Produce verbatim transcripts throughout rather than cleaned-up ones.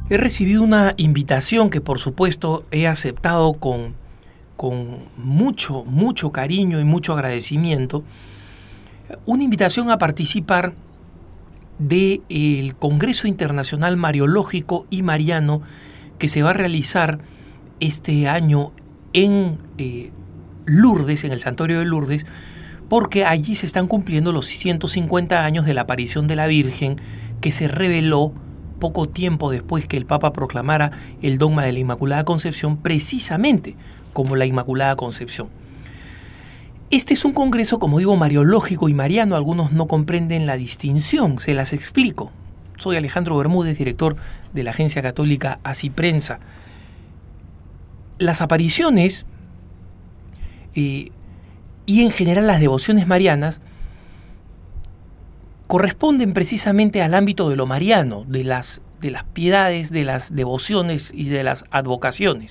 He recibido una invitación que por supuesto he aceptado con, con mucho, mucho cariño y mucho agradecimiento. Una invitación a participar del Congreso Internacional Mariológico y Mariano que se va a realizar este año en eh, Lourdes, en el Santuario de Lourdes, porque allí se están cumpliendo los ciento cincuenta años de la aparición de la Virgen, que se reveló poco tiempo después que el Papa proclamara el dogma de la Inmaculada Concepción, precisamente como la Inmaculada Concepción. Este es un congreso, como digo, mariológico y mariano. Algunos no comprenden la distinción, se las explico. Soy Alejandro Bermúdez, director de la agencia católica Así Prensa. Las apariciones eh, y en general las devociones marianas corresponden precisamente al ámbito de lo mariano, de las, de las piedades, de las devociones y de las advocaciones.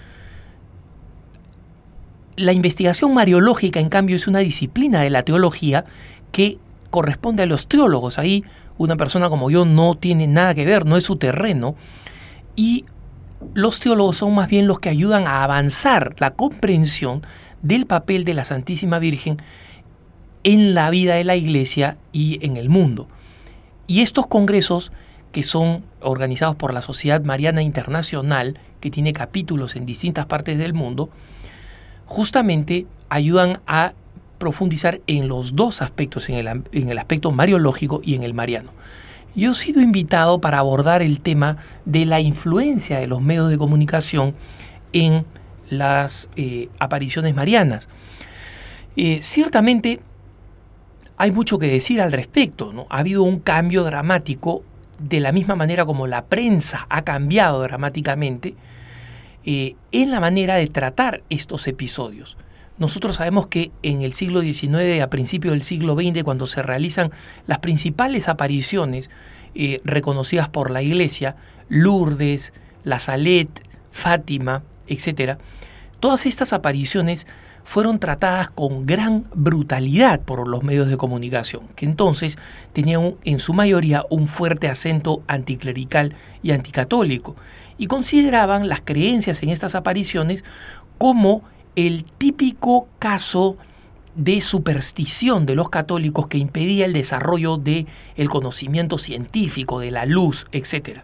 La investigación mariológica, en cambio, es una disciplina de la teología que corresponde a los teólogos. Ahí una persona como yo no tiene nada que ver, no es su terreno. Y los teólogos son más bien los que ayudan a avanzar la comprensión del papel de la Santísima Virgen en la vida de la Iglesia y en el mundo. Y estos congresos, que son organizados por la Sociedad Mariana Internacional, que tiene capítulos en distintas partes del mundo, justamente ayudan a profundizar en los dos aspectos, en el, en el aspecto mariológico y en el mariano. Yo he sido invitado para abordar el tema de la influencia de los medios de comunicación en las eh, apariciones marianas. Eh, ciertamente hay mucho que decir al respecto, ¿no? Ha habido un cambio dramático, de la misma manera como la prensa ha cambiado dramáticamente eh, en la manera de tratar estos episodios. Nosotros sabemos que en el siglo diecinueve, a principios del siglo veinte, cuando se realizan las principales apariciones eh, reconocidas por la Iglesia, Lourdes, La Salette, Fátima, etcétera, todas estas apariciones fueron tratadas con gran brutalidad por los medios de comunicación, que entonces tenían en su mayoría un fuerte acento anticlerical y anticatólico, y consideraban las creencias en estas apariciones como el típico caso de superstición de los católicos que impedía el desarrollo del conocimiento científico, de la luz, etcétera.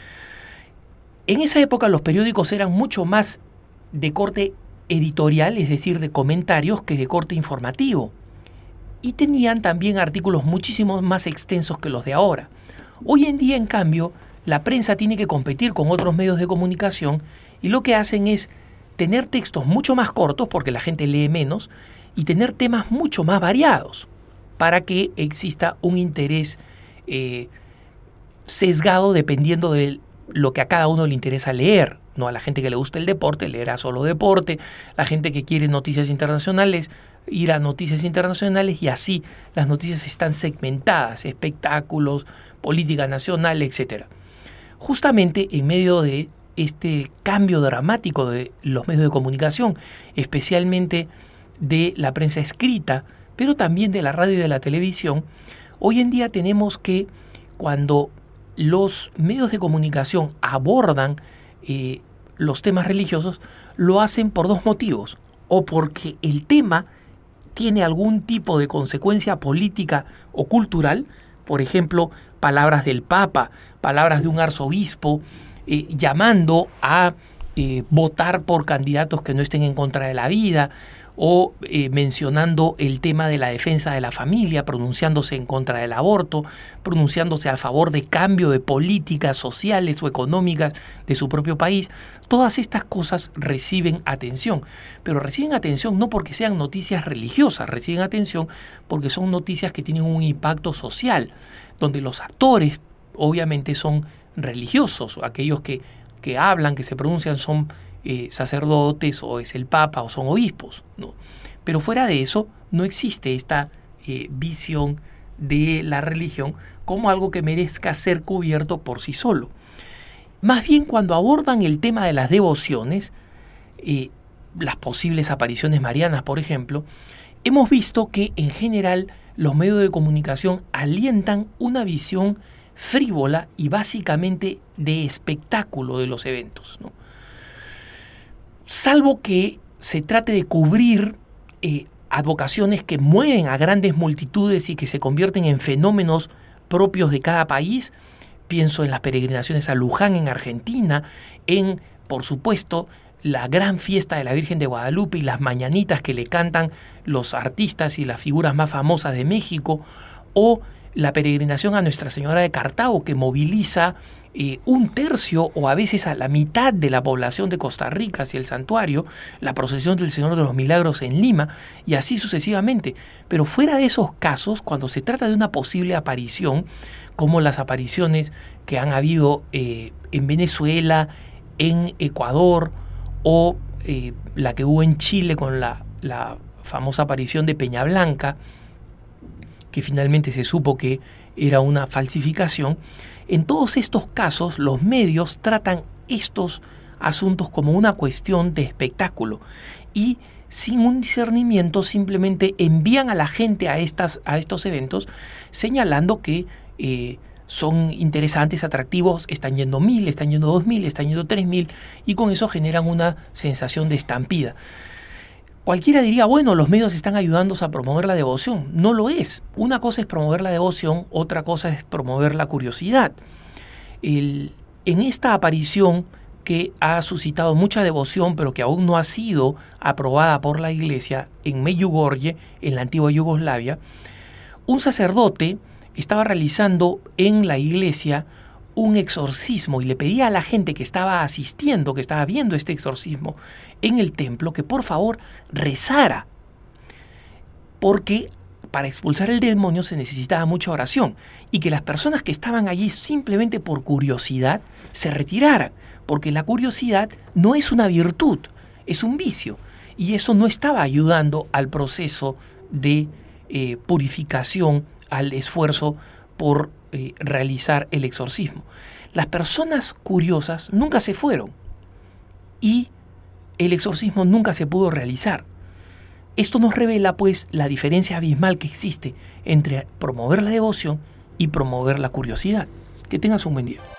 En esa época los periódicos eran mucho más de corte editorial, es decir, de comentarios, que de corte informativo. Y tenían también artículos muchísimo más extensos que los de ahora. Hoy en día, en cambio, la prensa tiene que competir con otros medios de comunicación y lo que hacen es tener textos mucho más cortos, porque la gente lee menos, y tener temas mucho más variados para que exista un interés eh, sesgado dependiendo de lo que a cada uno le interesa leer. No, a la gente que le gusta el deporte leerá solo deporte, la gente que quiere noticias internacionales irá a noticias internacionales, y así las noticias están segmentadas, espectáculos, política nacional, etcétera. Justamente en medio de este cambio dramático de los medios de comunicación, especialmente de la prensa escrita, pero también de la radio y de la televisión, hoy en día tenemos que cuando los medios de comunicación abordan eh, los temas religiosos, lo hacen por dos motivos: o porque el tema tiene algún tipo de consecuencia política o cultural, por ejemplo, palabras del Papa, palabras de un arzobispo, eh, llamando a eh, votar por candidatos que no estén en contra de la vida, o eh, mencionando el tema de la defensa de la familia, pronunciándose en contra del aborto, pronunciándose a favor de cambio de políticas sociales o económicas de su propio país. Todas estas cosas reciben atención, pero reciben atención no porque sean noticias religiosas, reciben atención porque son noticias que tienen un impacto social, donde los actores obviamente son religiosos, aquellos que, que hablan, que se pronuncian son Eh, sacerdotes, o es el Papa, o son obispos, ¿no? Pero fuera de eso no existe esta eh, visión de la religión como algo que merezca ser cubierto por sí solo. Más bien, cuando abordan el tema de las devociones, eh, las posibles apariciones marianas, por ejemplo, hemos visto que en general los medios de comunicación alientan una visión frívola y básicamente de espectáculo de los eventos, ¿no? Salvo que se trate de cubrir eh, advocaciones que mueven a grandes multitudes y que se convierten en fenómenos propios de cada país. Pienso en las peregrinaciones a Luján en Argentina, en, por supuesto, la gran fiesta de la Virgen de Guadalupe y las mañanitas que le cantan los artistas y las figuras más famosas de México, o la peregrinación a Nuestra Señora de Cartago, que moviliza eh, un tercio o a veces a la mitad de la población de Costa Rica hacia el santuario, la procesión del Señor de los Milagros en Lima, y así sucesivamente. Pero fuera de esos casos, cuando se trata de una posible aparición, como las apariciones que han habido eh, en Venezuela, en Ecuador, o eh, la que hubo en Chile con la, la famosa aparición de Peña Blanca, que finalmente se supo que era una falsificación. En todos estos casos, los medios tratan estos asuntos como una cuestión de espectáculo y sin un discernimiento simplemente envían a la gente a, estas, a estos eventos señalando que eh, son interesantes, atractivos, están yendo mil, están yendo dos mil, están yendo tres mil, y con eso generan una sensación de estampida. Cualquiera diría, bueno, los medios están ayudándonos a promover la devoción. No lo es. Una cosa es promover la devoción, otra cosa es promover la curiosidad. El, en esta aparición que ha suscitado mucha devoción, pero que aún no ha sido aprobada por la Iglesia, en Medjugorje, en la antigua Yugoslavia, un sacerdote estaba realizando en la iglesia un exorcismo y le pedía a la gente que estaba asistiendo, que estaba viendo este exorcismo en el templo, que por favor rezara, porque para expulsar el demonio se necesitaba mucha oración, y que las personas que estaban allí simplemente por curiosidad se retiraran, porque la curiosidad no es una virtud, es un vicio, y eso no estaba ayudando al proceso de eh, purificación, al esfuerzo por eh, realizar el exorcismo. Las personas curiosas nunca se fueron y el exorcismo nunca se pudo realizar. Esto nos revela, pues, la diferencia abismal que existe entre promover la devoción y promover la curiosidad. Que tengas un buen día.